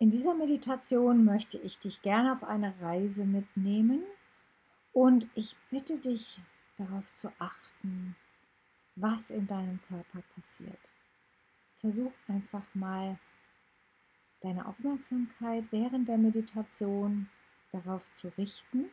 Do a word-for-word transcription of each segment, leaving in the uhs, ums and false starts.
In dieser Meditation möchte ich dich gerne auf eine Reise mitnehmen und ich bitte dich darauf zu achten, was in deinem Körper passiert. Versuch einfach mal deine Aufmerksamkeit während der Meditation darauf zu richten,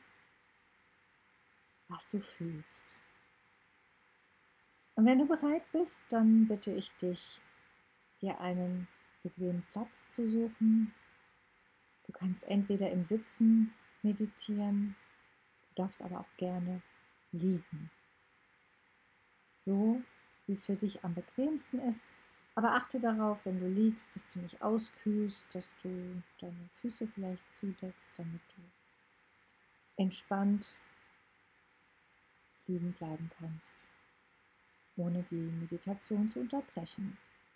was du fühlst. Und wenn du bereit bist, dann bitte ich dich, dir einen bequemen Platz zu suchen. Du kannst entweder im Sitzen meditieren, du darfst aber auch gerne liegen. So, wie es für dich am bequemsten ist. Aber achte darauf, wenn du liegst, dass du nicht auskühlst, dass du deine Füße vielleicht zudeckst, damit du entspannt liegen bleiben kannst, ohne die Meditation zu unterbrechen.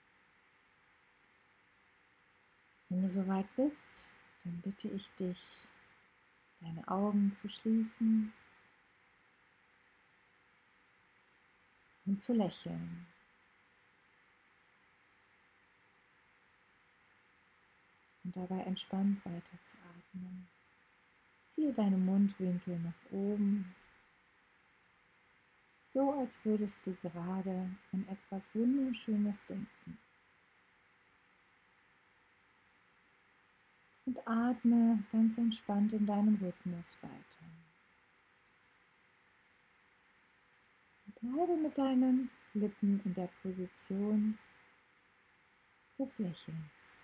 Wenn du soweit bist, dann bitte ich dich, deine Augen zu schließen und zu lächeln. Und dabei entspannt weiterzuatmen. Ziehe deine Mundwinkel nach oben, so als würdest du gerade an etwas Wunderschönes denken. Und atme ganz entspannt in deinem Rhythmus weiter. Und bleibe mit deinen Lippen in der Position des Lächelns.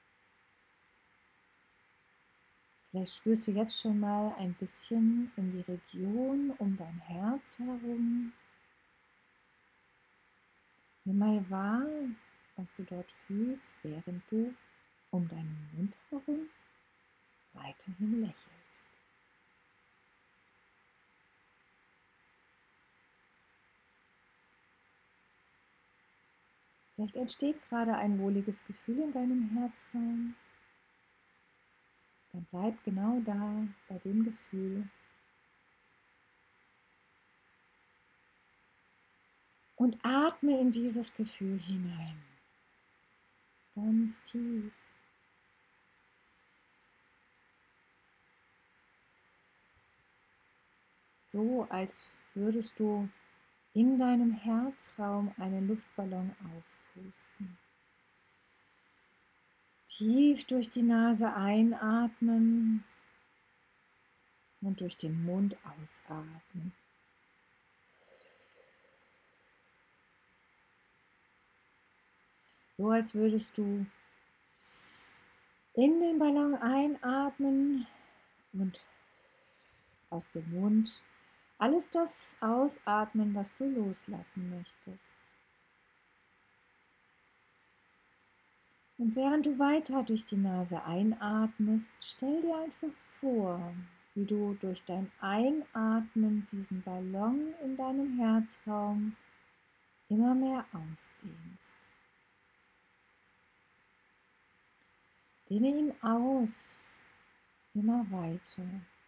Vielleicht spürst du jetzt schon mal ein bisschen in die Region um dein Herz herum. Nimm mal wahr, was du dort fühlst, während du um deinen Mund herum weiterhin lächelst. Vielleicht entsteht gerade ein wohliges Gefühl in deinem Herzraum. Dann bleib genau da bei dem Gefühl. Und atme in dieses Gefühl hinein. Ganz tief. So, als würdest du in deinem Herzraum einen Luftballon aufpusten. Tief durch die Nase einatmen und durch den Mund ausatmen. So als würdest du in den Ballon einatmen und aus dem Mund alles das ausatmen, was du loslassen möchtest. Und während du weiter durch die Nase einatmest, stell dir einfach vor, wie du durch dein Einatmen diesen Ballon in deinem Herzraum immer mehr ausdehnst. Dehne ihn aus, immer weiter.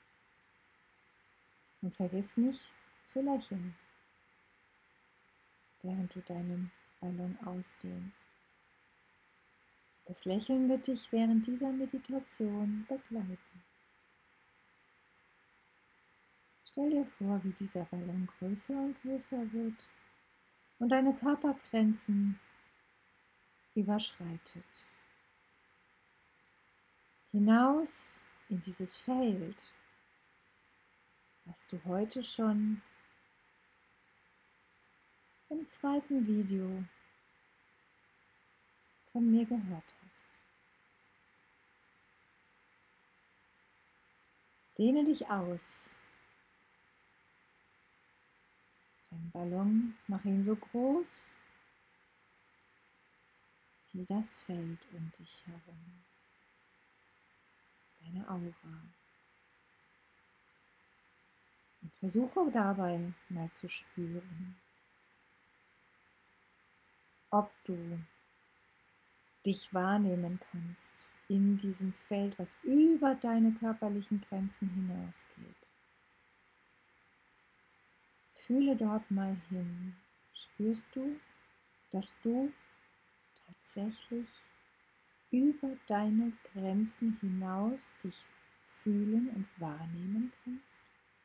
Und vergiss nicht zu lächeln, während du deinen Ballon ausdehnst. Das Lächeln wird dich während dieser Meditation begleiten. Stell dir vor, wie dieser Ballon größer und größer wird und deine Körpergrenzen überschreitet. Hinaus in dieses Feld, was du heute schon im zweiten Video von mir gehört hast. Dehne dich aus. Deinen Ballon, mach ihn so groß wie das Feld um dich herum. Deine Aura. Und versuche dabei mal zu spüren, ob du dich wahrnehmen kannst in diesem Feld, was über deine körperlichen Grenzen hinausgeht. Fühle dort mal hin. Spürst du, dass du tatsächlich über deine Grenzen hinaus dich fühlen und wahrnehmen kannst.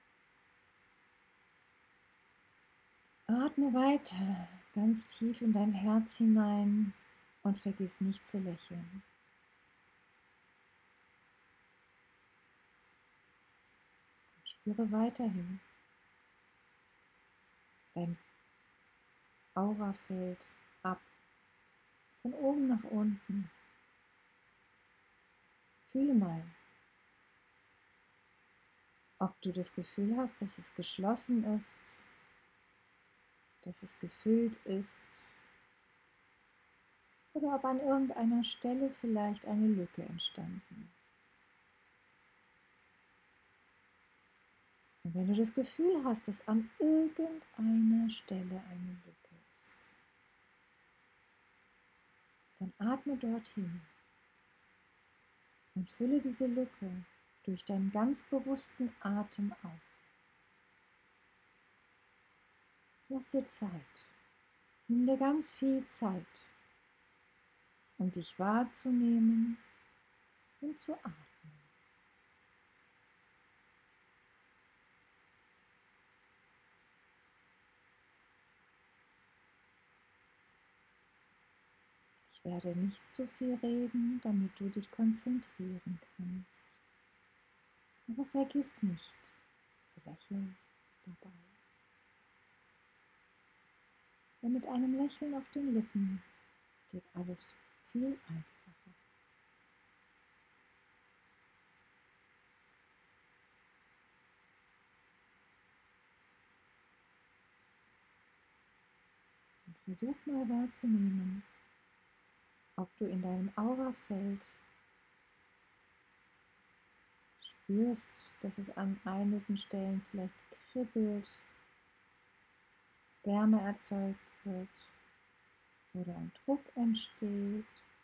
Atme weiter ganz tief in dein Herz hinein und vergiss nicht zu lächeln. Spüre weiterhin dein Aurafeld ab, von oben nach unten. Fühle mal, ob du das Gefühl hast, dass es geschlossen ist, dass es gefüllt ist oder ob an irgendeiner Stelle vielleicht eine Lücke entstanden ist. Und wenn du das Gefühl hast, dass an irgendeiner Stelle eine Lücke ist, dann atme dorthin und fülle diese Lücke durch deinen ganz bewussten Atem auf. Lass dir Zeit. Nimm dir ganz viel Zeit, um dich wahrzunehmen und zu atmen. Ich werde nicht zu viel reden, damit du dich konzentrieren kannst. Aber vergiss nicht zu lächeln dabei. Denn mit einem Lächeln auf den Lippen geht alles viel einfacher. Und versuch mal wahrzunehmen, ob du in deinem Aurafeld spürst, dass es an einigen Stellen vielleicht kribbelt, Wärme erzeugt wird oder ein Druck entsteht.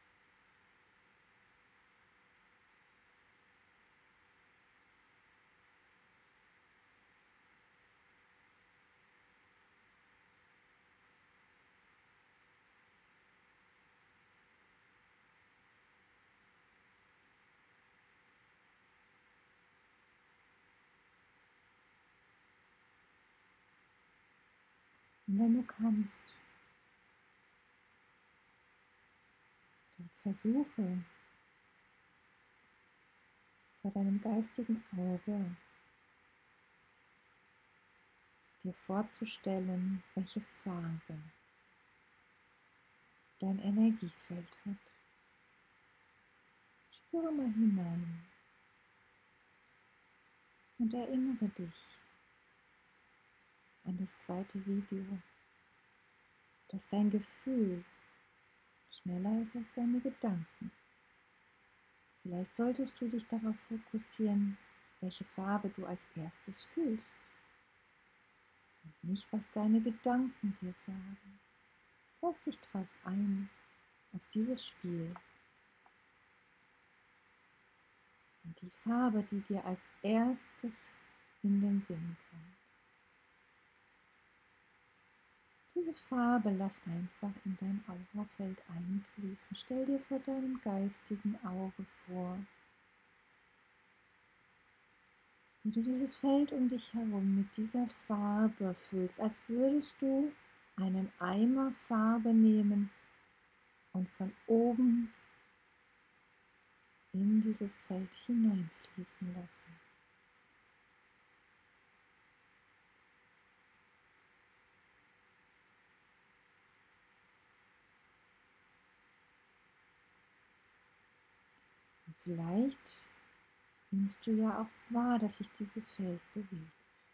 Und wenn du kannst, dann versuche vor deinem geistigen Auge dir vorzustellen, welche Farbe dein Energiefeld hat. Spüre mal hinein und erinnere dich an das zweite Video, dass dein Gefühl schneller ist als deine Gedanken. Vielleicht solltest du dich darauf fokussieren, welche Farbe du als erstes fühlst und nicht, was deine Gedanken dir sagen. Lass dich drauf ein, auf dieses Spiel. Und die Farbe, die dir als erstes in den Sinn kommt. Diese Farbe lass einfach in dein Aurafeld einfließen. Stell dir vor deinem geistigen Auge vor, wie du dieses Feld um dich herum mit dieser Farbe füllst, als würdest du einen Eimer Farbe nehmen und von oben in dieses Feld hineinfließen lassen. Und vielleicht nimmst du ja auch wahr, dass sich dieses Feld bewegt,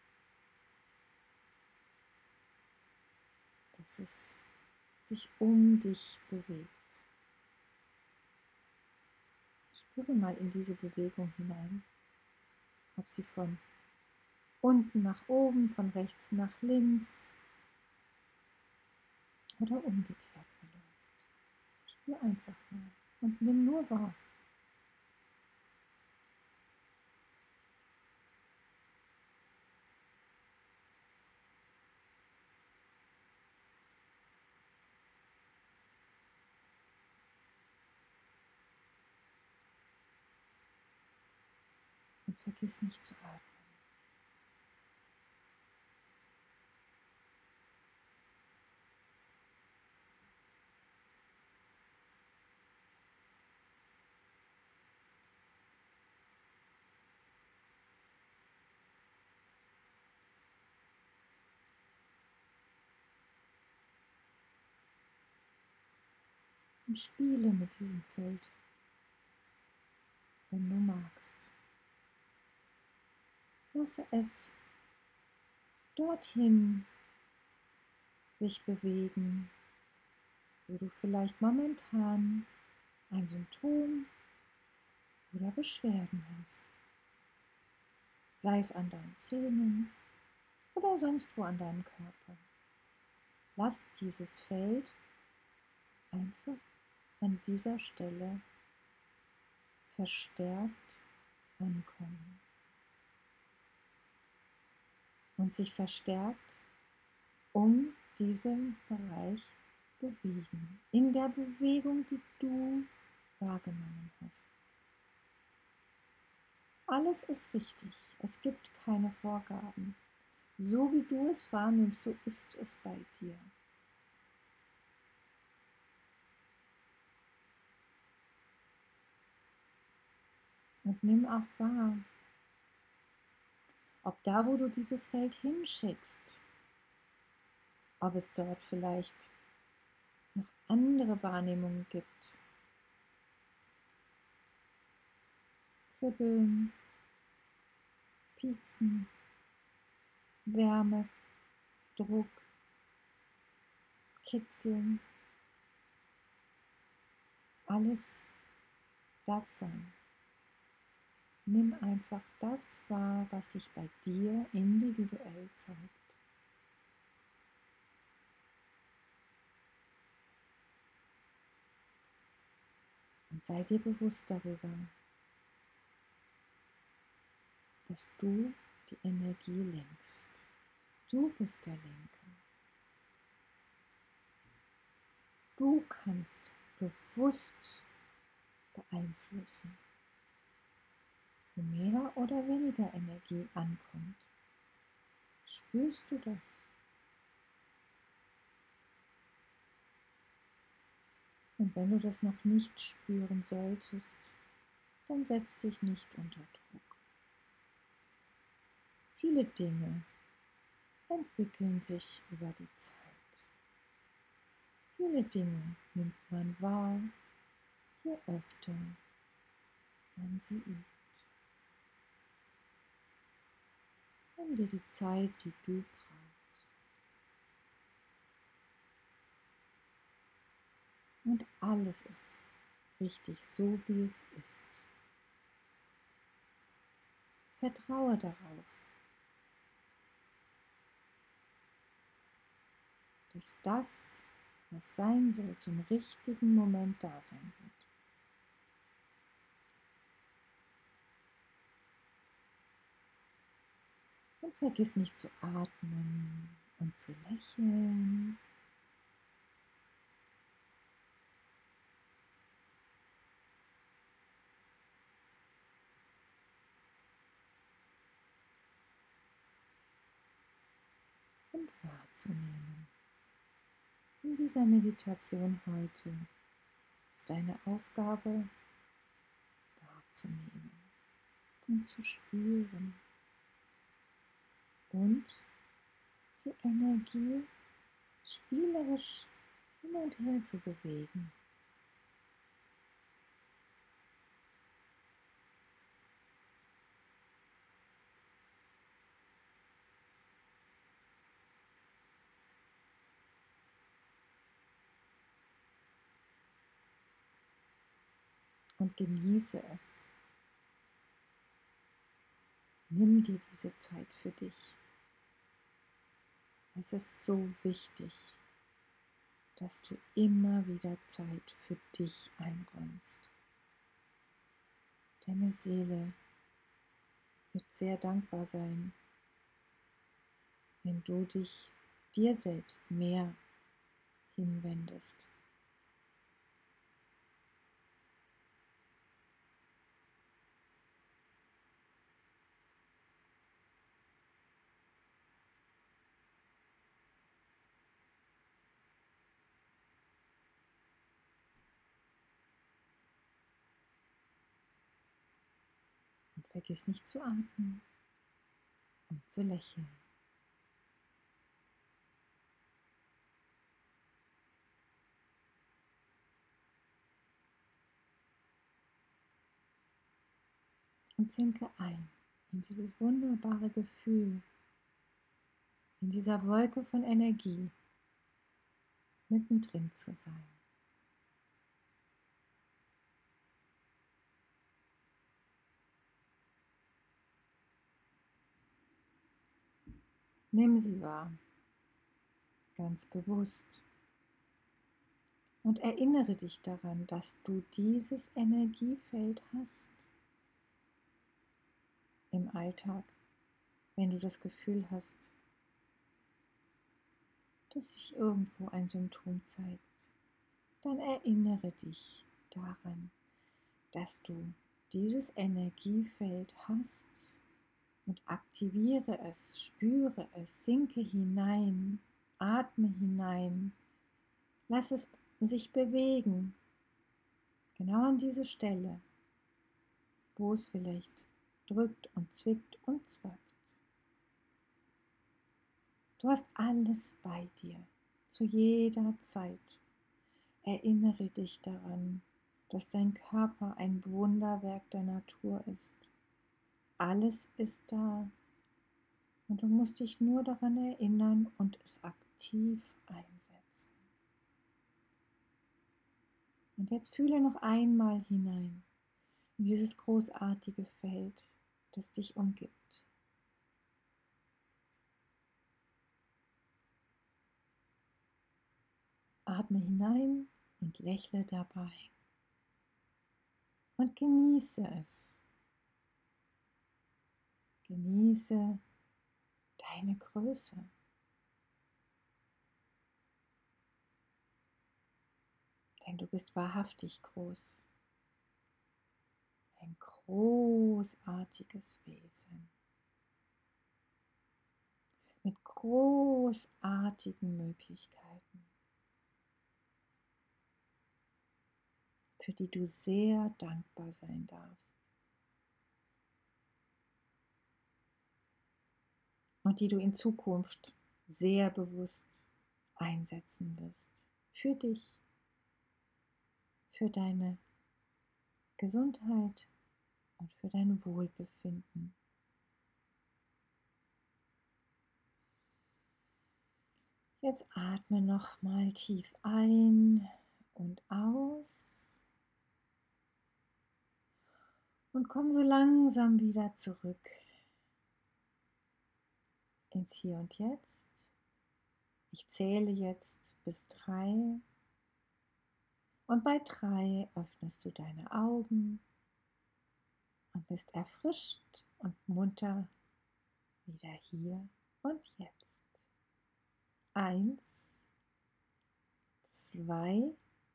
dass es sich um dich bewegt. Spüre mal in diese Bewegung hinein, ob sie von unten nach oben, von rechts nach links oder umgekehrt verläuft. Spür einfach mal und nimm nur wahr. vergiss nicht zu atmen. Und spiele mit diesem Feld, wenn du magst. Lasse es dorthin sich bewegen, wo du vielleicht momentan ein Symptom oder Beschwerden hast. Sei es an deinen Zähnen oder sonst wo an deinem Körper. Lass dieses Feld einfach an dieser Stelle verstärkt ankommen und sich verstärkt um diesen Bereich bewegen, in der Bewegung, die du wahrgenommen hast. Alles ist richtig, es gibt keine Vorgaben. So wie du es wahrnimmst, so ist es bei dir. Und nimm auch wahr, ob da, wo du dieses Feld hinschickst, ob es dort vielleicht noch andere Wahrnehmungen gibt. Kribbeln, Pieksen, Wärme, Druck, Kitzeln. Alles darf sein. Nimm einfach das wahr, was sich bei dir individuell zeigt. Und sei dir bewusst darüber, dass du die Energie lenkst. Du bist der Lenker. Du kannst bewusst beeinflussen, wo mehr oder weniger Energie ankommt. Spürst du das? Und wenn du das noch nicht spüren solltest, dann setz dich nicht unter Druck. Viele Dinge entwickeln sich über die Zeit. Viele Dinge nimmt man wahr, je öfter man sie übt. Nimm dir die Zeit, die du brauchst. Und alles ist richtig so, wie es ist. Vertraue darauf, dass das, was sein soll, zum richtigen Moment da sein wird. Und vergiss nicht zu atmen und zu lächeln. Und wahrzunehmen. In dieser Meditation heute ist deine Aufgabe, wahrzunehmen und zu spüren und die Energie spielerisch hin und her zu bewegen. Und genieße es. Nimm dir diese Zeit für dich. Es ist so wichtig, dass du immer wieder Zeit für dich einräumst. Deine Seele wird sehr dankbar sein, wenn du dich dir selbst mehr hinwendest. vergiss nicht zu atmen und zu lächeln. Und sinke ein in dieses wunderbare Gefühl, in dieser Wolke von Energie mittendrin zu sein. Nimm sie wahr, ganz bewusst. Und erinnere dich daran, dass du dieses Energiefeld hast im Alltag, wenn du das Gefühl hast, dass sich irgendwo ein Symptom zeigt. Dann erinnere dich daran, dass du dieses Energiefeld hast und aktiviere es, spüre es, sinke hinein, atme hinein, lass es sich bewegen, genau an diese Stelle, wo es vielleicht drückt und zwickt und zwackt. Du hast alles bei dir, zu jeder Zeit. Erinnere dich daran, dass dein Körper ein Wunderwerk der Natur ist. Alles ist da und du musst dich nur daran erinnern und es aktiv einsetzen. Und jetzt fühle noch einmal hinein in dieses großartige Feld, das dich umgibt. Atme hinein und lächle dabei und genieße es. Genieße deine Größe. Denn du bist wahrhaftig groß. Ein großartiges Wesen. Mit großartigen Möglichkeiten, für die du sehr dankbar sein darfst. Und die du in Zukunft sehr bewusst einsetzen wirst. Für dich, für deine Gesundheit und für dein Wohlbefinden. Jetzt atme noch mal tief ein und aus und komm so langsam wieder zurück ins Hier und Jetzt. Ich zähle jetzt bis drei und bei drei öffnest du deine Augen und bist erfrischt und munter wieder hier und jetzt. Eins, zwei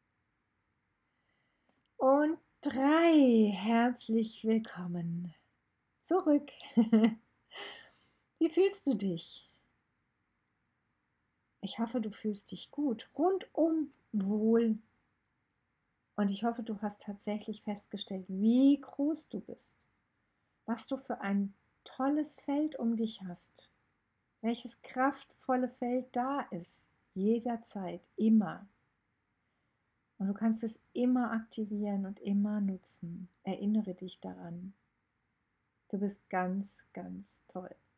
und drei. Herzlich willkommen zurück. Wie fühlst du dich? Ich hoffe, du fühlst dich gut, rundum wohl. Und ich hoffe, du hast tatsächlich festgestellt, wie groß du bist. Was du für ein tolles Feld um dich hast. Welches kraftvolle Feld da ist. Jederzeit, immer. Und du kannst es immer aktivieren und immer nutzen. Erinnere dich daran. Du bist ganz, ganz toll.